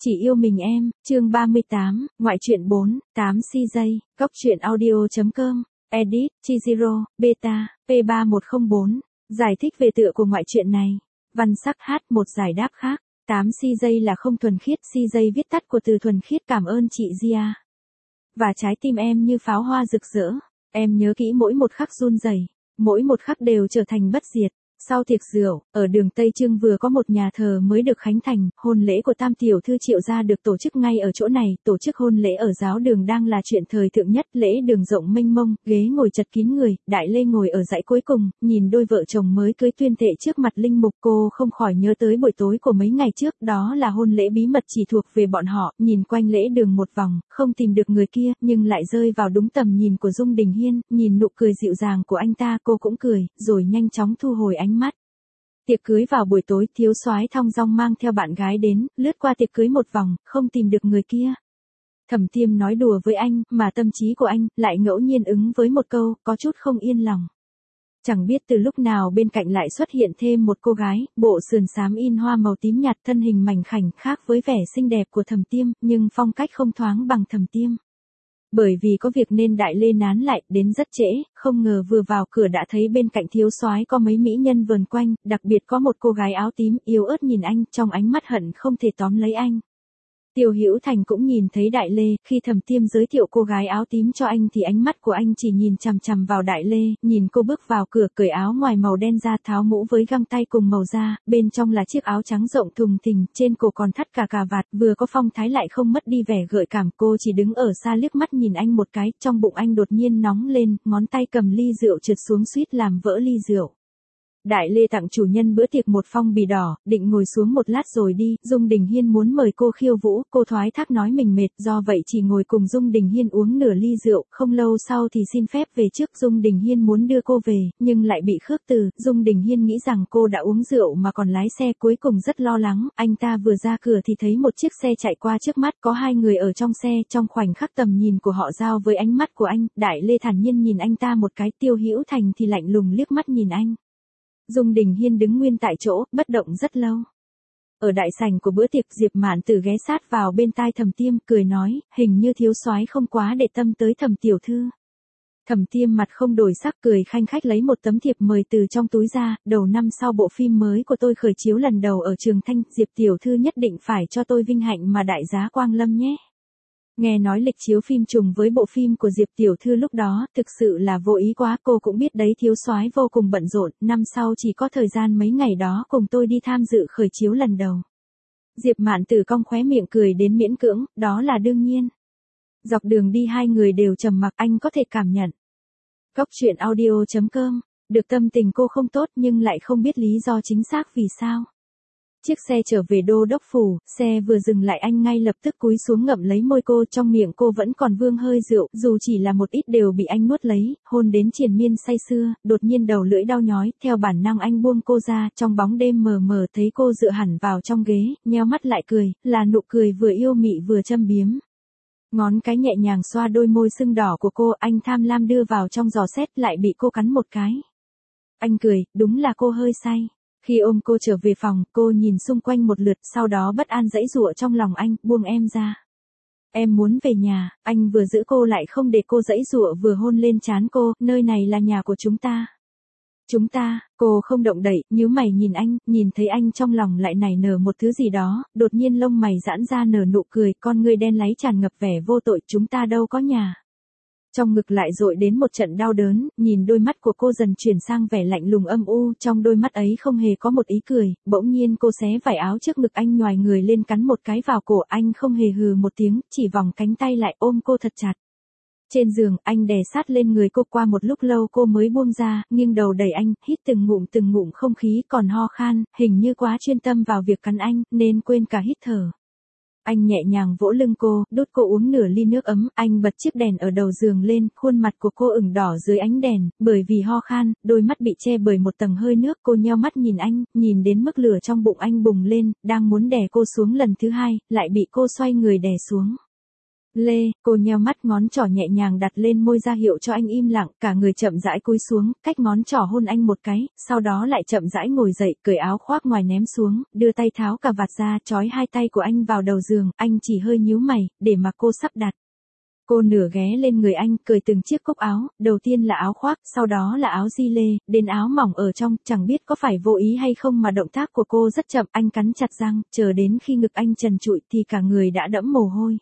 Chỉ yêu mình em, chương 38, ngoại truyện 4, 8 CJ, góc truyện audio.com, edit, Chiziro, beta, P3104, giải thích về tựa của ngoại truyện này. Văn sắc hát một giải đáp khác, 8 CJ là không thuần khiết, CJ viết tắt của từ thuần khiết, cảm ơn chị Gia. Và trái tim em như pháo hoa rực rỡ, em nhớ kỹ mỗi một khắc run rẩy, mỗi một khắc đều trở thành bất diệt. Sau tiệc rượu, ở đường Tây Trưng vừa có một nhà thờ mới được khánh thành, hôn lễ của Tam tiểu thư Triệu gia được tổ chức ngay ở chỗ này, tổ chức hôn lễ ở giáo đường đang là chuyện thời thượng nhất, lễ đường rộng mênh mông, ghế ngồi chật kín người, Đại Lê ngồi ở dãy cuối cùng, nhìn đôi vợ chồng mới cưới tuyên thệ trước mặt linh mục, cô không khỏi nhớ tới buổi tối của mấy ngày trước, đó là hôn lễ bí mật chỉ thuộc về bọn họ, nhìn quanh lễ đường một vòng, không tìm được người kia, nhưng lại rơi vào đúng tầm nhìn của Dung Đình Hiên, nhìn nụ cười dịu dàng của anh ta, cô cũng cười, rồi nhanh chóng thu hồi ánh mắt. Tiệc cưới vào buổi tối, thiếu soái thong dong mang theo bạn gái đến, lướt qua tiệc cưới một vòng, không tìm được người kia. Thẩm Tiêm nói đùa với anh, mà tâm trí của anh lại ngẫu nhiên ứng với một câu, có chút không yên lòng. Chẳng biết từ lúc nào bên cạnh lại xuất hiện thêm một cô gái, bộ sườn xám in hoa màu tím nhạt, thân hình mảnh khảnh, khác với vẻ xinh đẹp của Thẩm Tiêm, nhưng phong cách không thoáng bằng Thẩm Tiêm. Bởi vì có việc nên Đại Lê nán lại, đến rất trễ, không ngờ vừa vào cửa đã thấy bên cạnh thiếu soái có mấy mỹ nhân vờn quanh, đặc biệt có một cô gái áo tím, yếu ớt nhìn anh, trong ánh mắt hận không thể tóm lấy anh. Tiêu Hữu Thành cũng nhìn thấy Đại Lê, khi Thẩm Tiêm giới thiệu cô gái áo tím cho anh thì ánh mắt của anh chỉ nhìn chằm chằm vào Đại Lê, nhìn cô bước vào cửa, cởi áo ngoài màu đen ra, tháo mũ với găng tay cùng màu da, bên trong là chiếc áo trắng rộng thùng thình, trên cổ còn thắt cả cà vạt, vừa có phong thái lại không mất đi vẻ gợi cảm. Cô chỉ đứng ở xa liếc mắt nhìn anh một cái, trong bụng anh đột nhiên nóng lên, ngón tay cầm ly rượu trượt xuống suýt làm vỡ ly rượu. Đại Lê tặng chủ nhân bữa tiệc một phong bì đỏ, định ngồi xuống một lát rồi đi, Dung Đình Hiên muốn mời cô khiêu vũ, cô thoái thác nói mình mệt, do vậy chỉ ngồi cùng Dung Đình Hiên uống nửa ly rượu, không lâu sau thì xin phép về trước. Dung Đình Hiên muốn đưa cô về, nhưng lại bị khước từ, Dung Đình Hiên nghĩ rằng cô đã uống rượu mà còn lái xe, cuối cùng rất lo lắng, anh ta vừa ra cửa thì thấy một chiếc xe chạy qua trước mắt, có hai người ở trong xe, trong khoảnh khắc tầm nhìn của họ giao với ánh mắt của anh, Đại Lê thản nhiên nhìn anh ta một cái, Tiêu Hữu Thành thì lạnh lùng liếc mắt nhìn anh. Dung Đình Hiên đứng nguyên tại chỗ, bất động rất lâu. Ở đại sảnh của bữa tiệc, Diệp Mạn Tử ghé sát vào bên tai Thẩm Tiêm, cười nói, hình như thiếu soái không quá để tâm tới Thẩm tiểu thư. Thẩm Tiêm mặt không đổi sắc, cười khanh khách lấy một tấm thiệp mời từ trong túi ra, đầu năm sau bộ phim mới của tôi khởi chiếu lần đầu ở Trường Thanh, Diệp tiểu thư nhất định phải cho tôi vinh hạnh mà đại giá quang lâm nhé. Nghe nói lịch chiếu phim trùng với bộ phim của Diệp tiểu thư lúc đó, thực sự là vô ý quá, cô cũng biết đấy, thiếu soái vô cùng bận rộn, năm sau chỉ có thời gian mấy ngày đó cùng tôi đi tham dự khởi chiếu lần đầu. Diệp Mạn Tử cong khóe miệng cười đến miễn cưỡng, đó là đương nhiên. Dọc đường đi hai người đều trầm mặc, anh có thể cảm nhận. Góc truyện audio.com, được tâm tình cô không tốt nhưng lại không biết lý do chính xác vì sao. Chiếc xe trở về Đô Đốc Phủ, xe vừa dừng lại anh ngay lập tức cúi xuống ngậm lấy môi cô, trong miệng cô vẫn còn vương hơi rượu, dù chỉ là một ít đều bị anh nuốt lấy, hôn đến triền miên say sưa, đột nhiên đầu lưỡi đau nhói, theo bản năng anh buông cô ra, trong bóng đêm mờ mờ thấy cô dựa hẳn vào trong ghế, nheo mắt lại cười, là nụ cười vừa yêu mị vừa châm biếm. Ngón cái nhẹ nhàng xoa đôi môi sưng đỏ của cô, anh tham lam đưa vào trong giò xét, lại bị cô cắn một cái. Anh cười, đúng là cô hơi say. Khi ôm cô trở về phòng, cô nhìn xung quanh một lượt, sau đó bất an giãy giụa trong lòng anh, buông em ra. Em muốn về nhà, anh vừa giữ cô lại không để cô giãy giụa vừa hôn lên trán cô, nơi này là nhà của chúng ta. Chúng ta, cô không động đậy, nhíu mày nhìn anh, nhìn thấy anh trong lòng lại nảy nở một thứ gì đó, đột nhiên lông mày giãn ra nở nụ cười, con ngươi đen láy tràn ngập vẻ vô tội, chúng ta đâu có nhà. Trong ngực lại dội đến một trận đau đớn, nhìn đôi mắt của cô dần chuyển sang vẻ lạnh lùng âm u, trong đôi mắt ấy không hề có một ý cười, bỗng nhiên cô xé vải áo trước ngực anh, nhoài người lên cắn một cái vào cổ, anh không hề hừ một tiếng, chỉ vòng cánh tay lại ôm cô thật chặt. Trên giường, anh đè sát lên người cô, qua một lúc lâu cô mới buông ra, nghiêng đầu đẩy anh, hít từng ngụm không khí, còn ho khan, hình như quá chuyên tâm vào việc cắn anh, nên quên cả hít thở. Anh nhẹ nhàng vỗ lưng cô, đút cô uống nửa ly nước ấm, anh bật chiếc đèn ở đầu giường lên, khuôn mặt của cô ửng đỏ dưới ánh đèn, bởi vì ho khan, đôi mắt bị che bởi một tầng hơi nước, cô nheo mắt nhìn anh, nhìn đến mức lửa trong bụng anh bùng lên, đang muốn đè cô xuống lần thứ hai, lại bị cô xoay người đè xuống. Lê, cô nheo mắt, ngón trỏ nhẹ nhàng đặt lên môi ra hiệu cho anh im lặng, cả người chậm rãi cúi xuống, cách ngón trỏ hôn anh một cái, sau đó lại chậm rãi ngồi dậy, cởi áo khoác ngoài ném xuống, đưa tay tháo cà vạt ra, trói hai tay của anh vào đầu giường, anh chỉ hơi nhíu mày, để mà cô sắp đặt. Cô nửa ghé lên người anh, cởi từng chiếc cúc áo, đầu tiên là áo khoác, sau đó là áo gi lê, đến áo mỏng ở trong, chẳng biết có phải vô ý hay không mà động tác của cô rất chậm, anh cắn chặt răng, chờ đến khi ngực anh trần trụi thì cả người đã đẫm mồ hôi.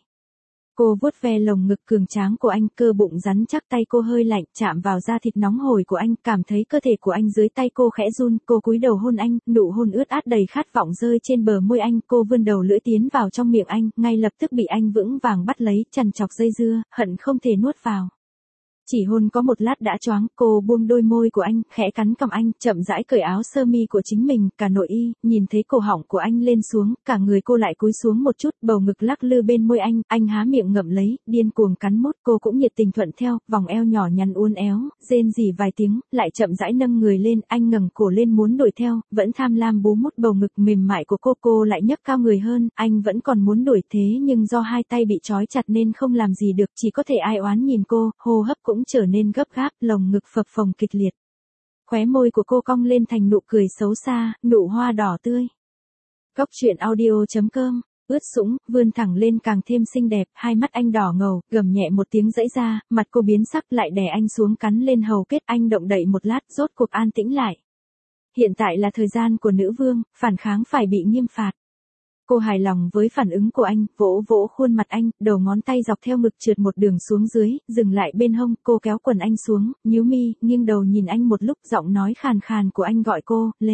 Cô vuốt ve lồng ngực cường tráng của anh, cơ bụng rắn chắc, tay cô hơi lạnh, chạm vào da thịt nóng hổi của anh, cảm thấy cơ thể của anh dưới tay cô khẽ run, cô cúi đầu hôn anh, nụ hôn ướt át đầy khát vọng rơi trên bờ môi anh, cô vươn đầu lưỡi tiến vào trong miệng anh, ngay lập tức bị anh vững vàng bắt lấy, chằn chọc dây dưa, hận không thể nuốt vào. Chỉ hôn có một lát đã choáng, cô buông đôi môi của anh, khẽ cắn cằm anh, chậm rãi cởi áo sơ mi của chính mình, cả nội y, nhìn thấy cổ họng của anh lên xuống, cả người cô lại cúi xuống một chút, bầu ngực lắc lư bên môi anh há miệng ngậm lấy, điên cuồng cắn mút, cô cũng nhiệt tình thuận theo, vòng eo nhỏ nhắn uốn éo, rên rỉ vài tiếng, lại chậm rãi nâng người lên, anh ngẩng cổ lên muốn đuổi theo, vẫn tham lam bú mút bầu ngực mềm mại của cô lại nhấc cao người hơn, anh vẫn còn muốn đuổi thế nhưng do hai tay bị trói chặt nên không làm gì được, chỉ có thể ai oán nhìn cô, hô hấp cũng trở nên gấp gáp, lồng ngực phập phồng kịch liệt. Khóe môi của cô cong lên thành nụ cười xấu xa, nụ hoa đỏ tươi. Cóc truyện audio.com, ướt sũng, vươn thẳng lên càng thêm xinh đẹp, hai mắt anh đỏ ngầu, gầm nhẹ một tiếng dãy ra, mặt cô biến sắc lại đè anh xuống cắn lên hầu kết, anh động đậy một lát, rốt cuộc an tĩnh lại. Hiện tại là thời gian của nữ vương, phản kháng phải bị nghiêm phạt. Cô hài lòng với phản ứng của anh, vỗ vỗ khuôn mặt anh, đầu ngón tay dọc theo ngực trượt một đường xuống dưới, dừng lại bên hông, cô kéo quần anh xuống, nhíu mi, nghiêng đầu nhìn anh một lúc, giọng nói khàn khàn của anh gọi cô, Lê.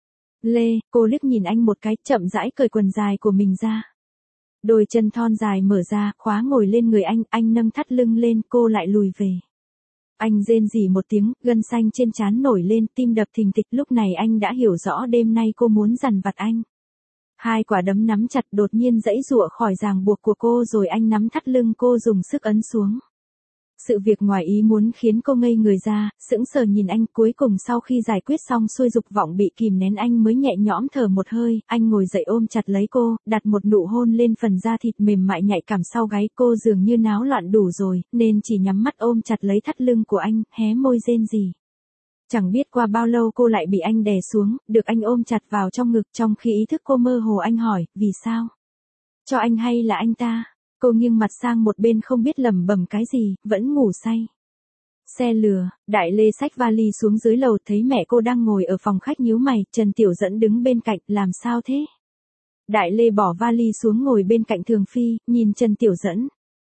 Lê, cô liếc nhìn anh một cái, chậm rãi cởi quần dài của mình ra. Đôi chân thon dài mở ra, khóa ngồi lên người anh nâng thắt lưng lên, cô lại lùi về. Anh rên rỉ một tiếng, gân xanh trên trán nổi lên, tim đập thình thịch, lúc này anh đã hiểu rõ đêm nay cô muốn dằn vặt anh. Hai quả đấm nắm chặt đột nhiên giãy giụa khỏi ràng buộc của cô rồi anh nắm thắt lưng cô dùng sức ấn xuống. Sự việc ngoài ý muốn khiến cô ngây người ra, sững sờ nhìn anh, cuối cùng sau khi giải quyết xong xuôi dục vọng bị kìm nén anh mới nhẹ nhõm thở một hơi, anh ngồi dậy ôm chặt lấy cô, đặt một nụ hôn lên phần da thịt mềm mại nhạy cảm sau gáy, cô dường như náo loạn đủ rồi, nên chỉ nhắm mắt ôm chặt lấy thắt lưng của anh, hé môi rên rỉ. Chẳng biết qua bao lâu cô lại bị anh đè xuống, được anh ôm chặt vào trong ngực, trong khi ý thức cô mơ hồ anh hỏi, vì sao? Cho anh hay là anh ta? Cô nghiêng mặt sang một bên không biết lẩm bẩm cái gì, vẫn ngủ say. Xe lừa, Đại Lê xách vali xuống dưới lầu, thấy mẹ cô đang ngồi ở phòng khách nhíu mày, Trần Tiểu Dẫn đứng bên cạnh, làm sao thế? Đại Lê bỏ vali xuống ngồi bên cạnh Thường Phi, nhìn Trần Tiểu Dẫn.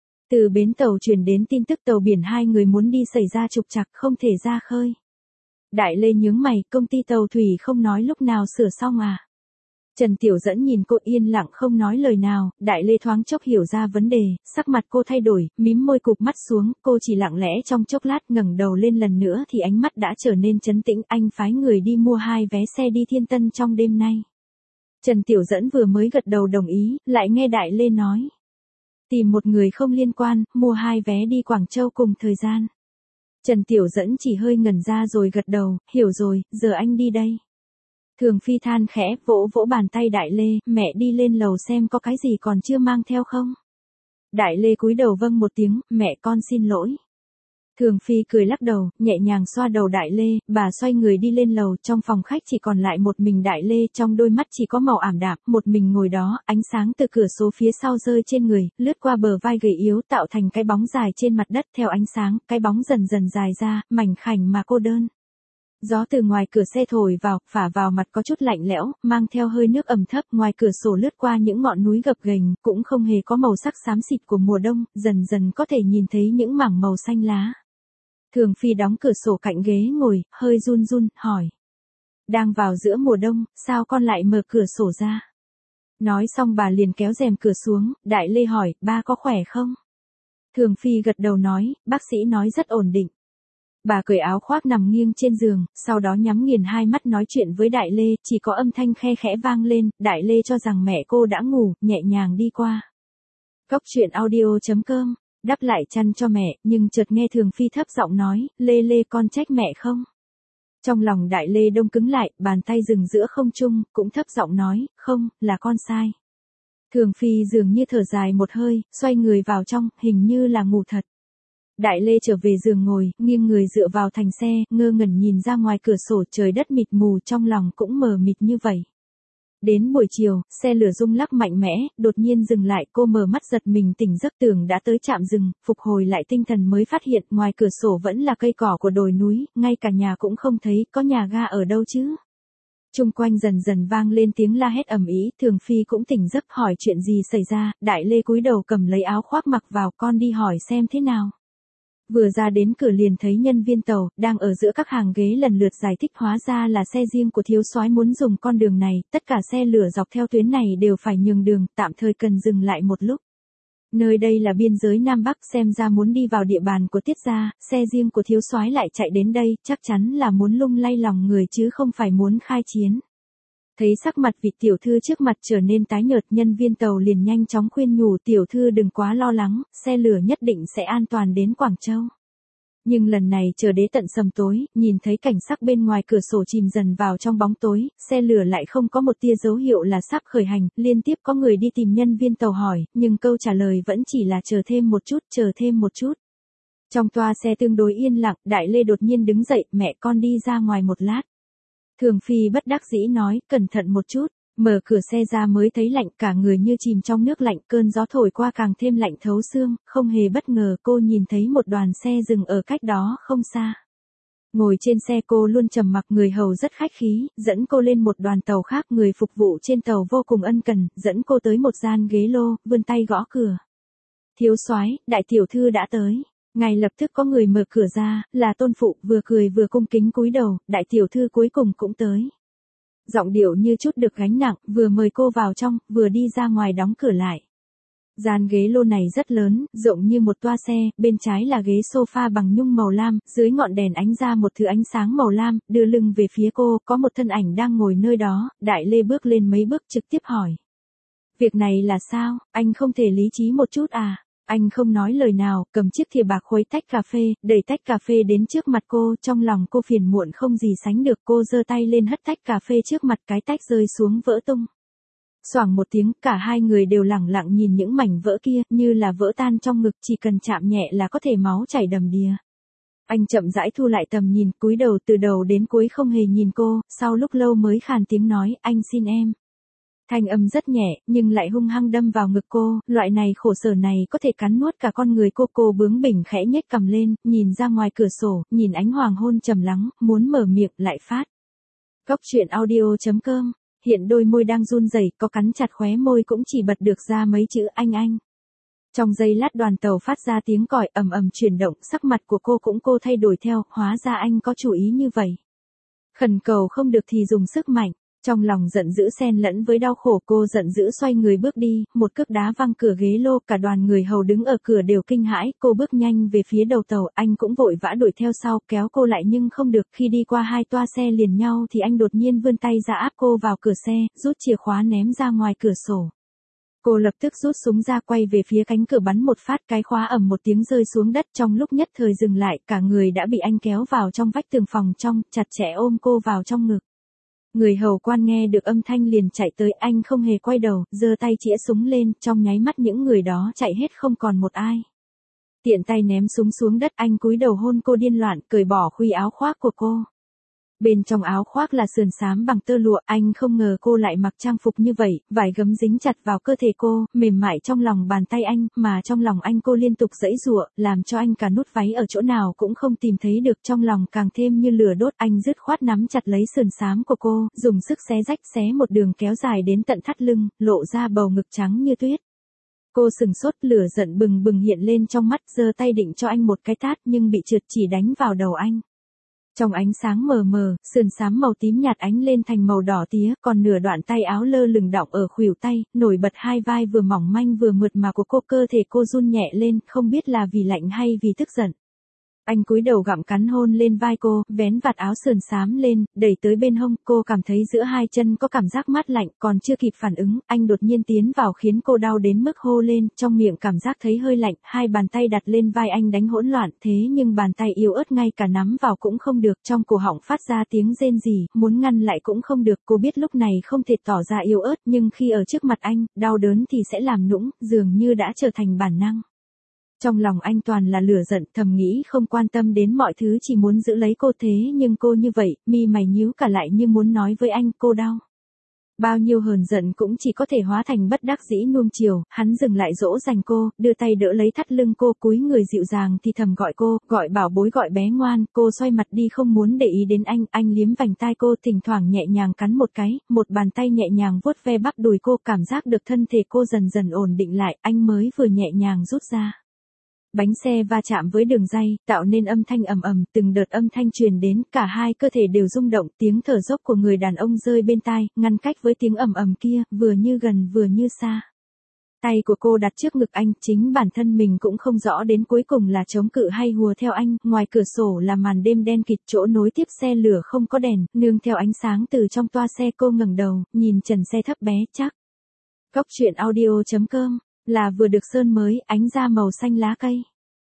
Từ bến tàu truyền đến tin tức tàu biển hai người muốn đi xảy ra trục trặc, không thể ra khơi. Đại Lê nhướng mày, công ty tàu thủy không nói lúc nào sửa xong à? Trần Tiểu Dẫn nhìn cô yên lặng không nói lời nào, Đại Lê thoáng chốc hiểu ra vấn đề, sắc mặt cô thay đổi, mím môi cụp mắt xuống, cô chỉ lặng lẽ trong chốc lát ngẩng đầu lên lần nữa thì ánh mắt đã trở nên trấn tĩnh, anh phái người đi mua 2 vé xe đi Thiên Tân trong đêm nay. Trần Tiểu Dẫn vừa mới gật đầu đồng ý, lại nghe Đại Lê nói. Tìm một người không liên quan, mua 2 vé đi Quảng Châu cùng thời gian. Trần Tiểu Dẫn chỉ hơi ngẩn ra rồi gật đầu, hiểu rồi, giờ anh đi đây. Thường Phi than khẽ, vỗ vỗ bàn tay Đại Lê, mẹ đi lên lầu xem có cái gì còn chưa mang theo không. Đại Lê cúi đầu vâng một tiếng, mẹ con xin lỗi. Thường Phi cười lắc đầu, nhẹ nhàng xoa đầu Đại Lê, bà xoay người đi lên lầu, trong phòng khách chỉ còn lại một mình Đại Lê, trong đôi mắt chỉ có màu ảm đạm, một mình ngồi đó, ánh sáng từ cửa sổ phía sau rơi trên người, lướt qua bờ vai gầy yếu tạo thành cái bóng dài trên mặt đất, theo ánh sáng, cái bóng dần dần dài ra, mảnh khảnh mà cô đơn. Gió từ ngoài cửa xe thổi vào, phả vào mặt có chút lạnh lẽo, mang theo hơi nước ẩm thấp, ngoài cửa sổ lướt qua những ngọn núi gập ghềnh, cũng không hề có màu sắc xám xịt của mùa đông, dần dần có thể nhìn thấy những mảng màu xanh lá. Thường Phi đóng cửa sổ cạnh ghế ngồi, hơi run run, hỏi. Đang vào giữa mùa đông, sao con lại mở cửa sổ ra? Nói xong bà liền kéo rèm cửa xuống, Đại Lê hỏi, ba có khỏe không? Thường Phi gật đầu nói, bác sĩ nói rất ổn định. Bà cởi áo khoác nằm nghiêng trên giường, sau đó nhắm nghiền hai mắt nói chuyện với Đại Lê, chỉ có âm thanh khe khẽ vang lên, Đại Lê cho rằng mẹ cô đã ngủ, nhẹ nhàng đi qua. Cóc truyện audio.com, đắp lại chăn cho mẹ, nhưng chợt nghe Thường Phi thấp giọng nói, Lê Lê con trách mẹ không? Trong lòng Đại Lê đông cứng lại, bàn tay dừng giữa không trung, cũng thấp giọng nói, không, là con sai. Thường Phi dường như thở dài một hơi, xoay người vào trong, hình như là ngủ thật. Đại Lê trở về giường ngồi, nghiêng người dựa vào thành xe, ngơ ngẩn nhìn ra ngoài cửa sổ, trời đất mịt mù, trong lòng cũng mờ mịt như vậy. Đến buổi chiều, xe lửa rung lắc mạnh mẽ, đột nhiên dừng lại, cô mở mắt giật mình tỉnh giấc, tưởng đã tới trạm dừng, phục hồi lại tinh thần mới phát hiện ngoài cửa sổ vẫn là cây cỏ của đồi núi, ngay cả nhà cũng không thấy, có nhà ga ở đâu chứ. Chung quanh dần dần vang lên tiếng la hét ầm ĩ, Thường Phi cũng tỉnh giấc hỏi chuyện gì xảy ra, Đại Lê cúi đầu cầm lấy áo khoác mặc vào, con đi hỏi xem thế nào. Vừa ra đến cửa liền thấy nhân viên tàu, đang ở giữa các hàng ghế lần lượt giải thích hóa ra là xe riêng của thiếu soái muốn dùng con đường này, tất cả xe lửa dọc theo tuyến này đều phải nhường đường, tạm thời cần dừng lại một lúc. Nơi đây là biên giới Nam Bắc, xem ra muốn đi vào địa bàn của Tiết gia, xe riêng của thiếu soái lại chạy đến đây, chắc chắn là muốn lung lay lòng người chứ không phải muốn khai chiến. Thấy sắc mặt vị tiểu thư trước mặt trở nên tái nhợt, nhân viên tàu liền nhanh chóng khuyên nhủ tiểu thư đừng quá lo lắng, xe lửa nhất định sẽ an toàn đến Quảng Châu. Nhưng lần này chờ đến tận sầm tối, nhìn thấy cảnh sắc bên ngoài cửa sổ chìm dần vào trong bóng tối, xe lửa lại không có một tia dấu hiệu là sắp khởi hành, liên tiếp có người đi tìm nhân viên tàu hỏi, nhưng câu trả lời vẫn chỉ là chờ thêm một chút, chờ thêm một chút. Trong toa xe tương đối yên lặng, Đại Lê đột nhiên đứng dậy, mẹ con đi ra ngoài một lát. Thường Phi bất đắc dĩ nói, cẩn thận một chút, mở cửa xe ra mới thấy lạnh, cả người như chìm trong nước lạnh, cơn gió thổi qua càng thêm lạnh thấu xương, không hề bất ngờ cô nhìn thấy một đoàn xe dừng ở cách đó không xa. Ngồi trên xe cô luôn trầm mặc, người hầu rất khách khí, dẫn cô lên một đoàn tàu khác, người phục vụ trên tàu vô cùng ân cần, dẫn cô tới một gian ghế lô, vươn tay gõ cửa. Thiếu soái, đại tiểu thư đã tới. Ngay lập tức có người mở cửa ra, là Tôn Phụ, vừa cười vừa cung kính cúi đầu, đại tiểu thư cuối cùng cũng tới. Giọng điệu như chút được gánh nặng, vừa mời cô vào trong, vừa đi ra ngoài đóng cửa lại. Gian ghế lô này rất lớn, rộng như một toa xe, bên trái là ghế sofa bằng nhung màu lam, dưới ngọn đèn ánh ra một thứ ánh sáng màu lam, đưa lưng về phía cô, có một thân ảnh đang ngồi nơi đó, Đại Lê bước lên mấy bước trực tiếp hỏi. Việc này là sao, anh không thể lý trí một chút à? Anh không nói lời nào, cầm chiếc thìa bạc khuấy tách cà phê, đẩy tách cà phê đến trước mặt cô, trong lòng cô phiền muộn không gì sánh được, cô giơ tay lên hất tách cà phê trước mặt, cái tách rơi xuống vỡ tung. Xoảng một tiếng, cả hai người đều lẳng lặng nhìn những mảnh vỡ kia, như là vỡ tan trong ngực, chỉ cần chạm nhẹ là có thể máu chảy đầm đìa. Anh chậm rãi thu lại tầm nhìn, cúi đầu từ đầu đến cuối không hề nhìn cô, sau lúc lâu mới khàn tiếng nói, anh xin em. Thanh âm rất nhẹ, nhưng lại hung hăng đâm vào ngực cô, loại này khổ sở này có thể cắn nuốt cả con người cô bướng bỉnh khẽ nhếch cằm lên, nhìn ra ngoài cửa sổ, nhìn ánh hoàng hôn trầm lắng, muốn mở miệng lại phát. Góc truyện audio.com, hiện đôi môi đang run rẩy, có cắn chặt khóe môi cũng chỉ bật được ra mấy chữ anh. Trong giây lát đoàn tàu phát ra tiếng còi ầm ầm chuyển động, sắc mặt của cô thay đổi theo, hóa ra anh có chủ ý như vậy. Khẩn cầu không được thì dùng sức mạnh. Trong lòng giận dữ xen lẫn với đau khổ, cô giận dữ xoay người bước đi, một cước đá văng cửa ghế lô, cả đoàn người hầu đứng ở cửa đều kinh hãi, cô bước nhanh về phía đầu tàu, anh cũng vội vã đuổi theo sau, kéo cô lại nhưng không được, khi đi qua hai toa xe liền nhau thì anh đột nhiên vươn tay ra áp cô vào cửa xe, rút chìa khóa ném ra ngoài cửa sổ. Cô lập tức rút súng ra quay về phía cánh cửa bắn một phát, cái khóa ầm một tiếng rơi xuống đất, trong lúc nhất thời dừng lại, cả người đã bị anh kéo vào trong vách tường phòng trong, chặt chẽ ôm cô vào trong ngực. Người hầu quan nghe được âm thanh liền chạy tới, anh không hề quay đầu, giơ tay chĩa súng lên, trong nháy mắt những người đó chạy hết không còn một ai. Tiện tay ném súng xuống đất, anh cúi đầu hôn cô điên loạn, cởi bỏ khuy áo khoác của cô. Bên trong áo khoác là sườn xám bằng tơ lụa, anh không ngờ cô lại mặc trang phục như vậy, vải gấm dính chặt vào cơ thể cô, mềm mại trong lòng bàn tay anh, mà trong lòng anh cô liên tục giãy giụa, làm cho anh cả nút váy ở chỗ nào cũng không tìm thấy được, trong lòng càng thêm như lửa đốt, anh dứt khoát nắm chặt lấy sườn xám của cô, dùng sức xé rách, xé một đường kéo dài đến tận thắt lưng, lộ ra bầu ngực trắng như tuyết. Cô sừng sốt, lửa giận bừng bừng hiện lên trong mắt, giơ tay định cho anh một cái tát nhưng bị trượt, chỉ đánh vào đầu anh. Trong ánh sáng mờ mờ, sườn xám màu tím nhạt ánh lên thành màu đỏ tía, còn nửa đoạn tay áo lơ lửng đọng ở khuỷu tay, nổi bật hai vai vừa mỏng manh vừa mượt mà của cô, cơ thể cô run nhẹ lên, không biết là vì lạnh hay vì tức giận. Anh cúi đầu gặm cắn hôn lên vai cô, vén vạt áo sườn xám lên, đẩy tới bên hông, cô cảm thấy giữa hai chân có cảm giác mát lạnh, còn chưa kịp phản ứng, anh đột nhiên tiến vào khiến cô đau đến mức hô lên, trong miệng cảm giác thấy hơi lạnh, hai bàn tay đặt lên vai anh đánh hỗn loạn, thế nhưng bàn tay yếu ớt ngay cả nắm vào cũng không được, trong cổ họng phát ra tiếng rên rỉ, muốn ngăn lại cũng không được, cô biết lúc này không thể tỏ ra yếu ớt, nhưng khi ở trước mặt anh, đau đớn thì sẽ làm nũng, dường như đã trở thành bản năng. Trong lòng anh toàn là lửa giận, thầm nghĩ không quan tâm đến mọi thứ, chỉ muốn giữ lấy cô, thế nhưng cô như vậy, mi mày nhíu cả lại như muốn nói với anh, cô đau. Bao nhiêu hờn giận cũng chỉ có thể hóa thành bất đắc dĩ nuông chiều, hắn dừng lại dỗ dành cô, đưa tay đỡ lấy thắt lưng cô, cúi người dịu dàng thì thầm gọi cô, gọi bảo bối, gọi bé ngoan, cô xoay mặt đi không muốn để ý đến anh liếm vành tai cô, thỉnh thoảng nhẹ nhàng cắn một cái, một bàn tay nhẹ nhàng vuốt ve bắp đùi cô, cảm giác được thân thể cô dần dần ổn định lại, anh mới vừa nhẹ nhàng rút ra. Bánh xe va chạm với đường ray, tạo nên âm thanh ầm ầm, từng đợt âm thanh truyền đến, cả hai cơ thể đều rung động, tiếng thở dốc của người đàn ông rơi bên tai, ngăn cách với tiếng ầm ầm kia, vừa như gần vừa như xa. Tay của cô đặt trước ngực anh, chính bản thân mình cũng không rõ đến cuối cùng là chống cự hay hùa theo anh, ngoài cửa sổ là màn đêm đen kịt, chỗ nối tiếp xe lửa không có đèn, nương theo ánh sáng từ trong toa xe, cô ngẩng đầu, nhìn trần xe thấp bé chắc. Cốc truyện audio.com là vừa được sơn mới, ánh da màu xanh lá cây.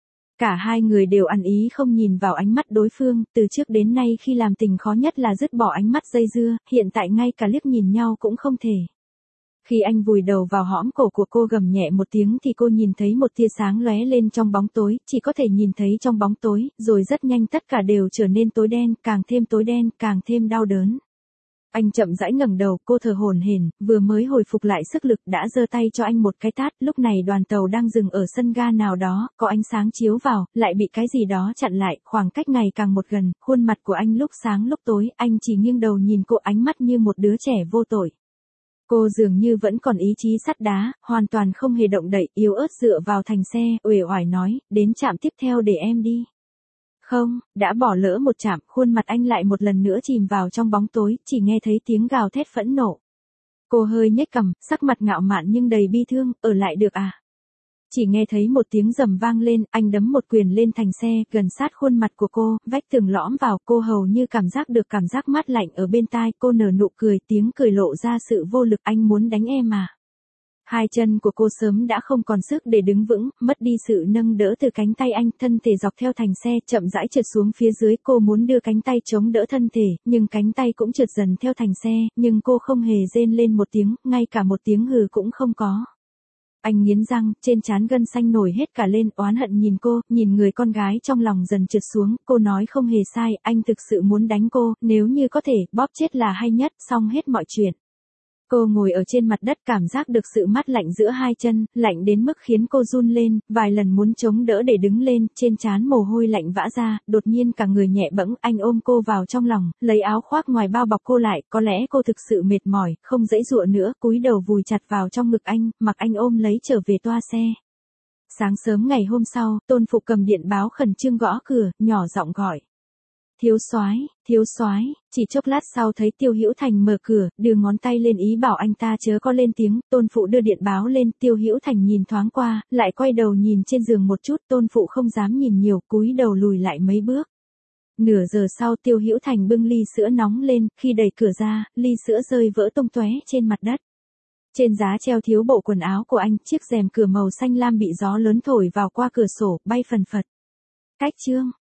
Cả hai người đều ăn ý không nhìn vào ánh mắt đối phương, từ trước đến nay khi làm tình khó nhất là dứt bỏ ánh mắt dây dưa, hiện tại ngay cả liếc nhìn nhau cũng không thể. Khi anh vùi đầu vào hõm cổ của cô gầm nhẹ một tiếng thì cô nhìn thấy một tia sáng lóe lên trong bóng tối, chỉ có thể nhìn thấy trong bóng tối, rồi rất nhanh tất cả đều trở nên tối đen, càng thêm tối đen, càng thêm đau đớn. Anh chậm rãi ngẩng đầu, cô thở hổn hển, vừa mới hồi phục lại sức lực đã giơ tay cho anh một cái tát, lúc này đoàn tàu đang dừng ở sân ga nào đó, có ánh sáng chiếu vào, lại bị cái gì đó chặn lại, khoảng cách ngày càng một gần, khuôn mặt của anh lúc sáng lúc tối, anh chỉ nghiêng đầu nhìn cô, ánh mắt như một đứa trẻ vô tội. Cô dường như vẫn còn ý chí sắt đá, hoàn toàn không hề động đậy, yếu ớt dựa vào thành xe, uể oải nói, đến trạm tiếp theo để em đi. Không, đã bỏ lỡ một trạm, khuôn mặt anh lại một lần nữa chìm vào trong bóng tối, chỉ nghe thấy tiếng gào thét phẫn nộ. Cô hơi nhếch cằm, sắc mặt ngạo mạn nhưng đầy bi thương, ở lại được à? Chỉ nghe thấy một tiếng rầm vang lên, anh đấm một quyền lên thành xe, gần sát khuôn mặt của cô, vách tường lõm vào, cô hầu như cảm giác được cảm giác mát lạnh ở bên tai, cô nở nụ cười, tiếng cười lộ ra sự vô lực, anh muốn đánh em à? Hai chân của cô sớm đã không còn sức để đứng vững, mất đi sự nâng đỡ từ cánh tay anh, thân thể dọc theo thành xe, chậm rãi trượt xuống phía dưới, cô muốn đưa cánh tay chống đỡ thân thể, nhưng cánh tay cũng trượt dần theo thành xe, nhưng cô không hề rên lên một tiếng, ngay cả một tiếng hừ cũng không có. Anh nghiến răng, trên trán gân xanh nổi hết cả lên, oán hận nhìn cô, nhìn người con gái trong lòng dần trượt xuống, cô nói không hề sai, anh thực sự muốn đánh cô, nếu như có thể, bóp chết là hay nhất, xong hết mọi chuyện. Cô ngồi ở trên mặt đất, cảm giác được sự mát lạnh giữa hai chân, lạnh đến mức khiến cô run lên, vài lần muốn chống đỡ để đứng lên, trên trán mồ hôi lạnh vã ra, đột nhiên cả người nhẹ bẫng, anh ôm cô vào trong lòng, lấy áo khoác ngoài bao bọc cô lại, có lẽ cô thực sự mệt mỏi, không dãy dụa nữa, cúi đầu vùi chặt vào trong ngực anh, mặc anh ôm lấy trở về toa xe. Sáng sớm ngày hôm sau, Tôn Phụ cầm điện báo khẩn trương gõ cửa, nhỏ giọng gọi. Thiếu soái, chỉ chốc lát sau thấy Tiêu Hữu Thành mở cửa, đưa ngón tay lên ý bảo anh ta chớ có lên tiếng, Tôn Phụ đưa điện báo lên, Tiêu Hữu Thành nhìn thoáng qua, lại quay đầu nhìn trên giường một chút, Tôn Phụ không dám nhìn nhiều, cúi đầu lùi lại mấy bước. Nửa giờ sau Tiêu Hữu Thành bưng ly sữa nóng lên, khi đẩy cửa ra, ly sữa rơi vỡ tung tóe trên mặt đất. Trên giá treo thiếu bộ quần áo của anh, chiếc rèm cửa màu xanh lam bị gió lớn thổi vào qua cửa sổ, bay phần phật. Cách chương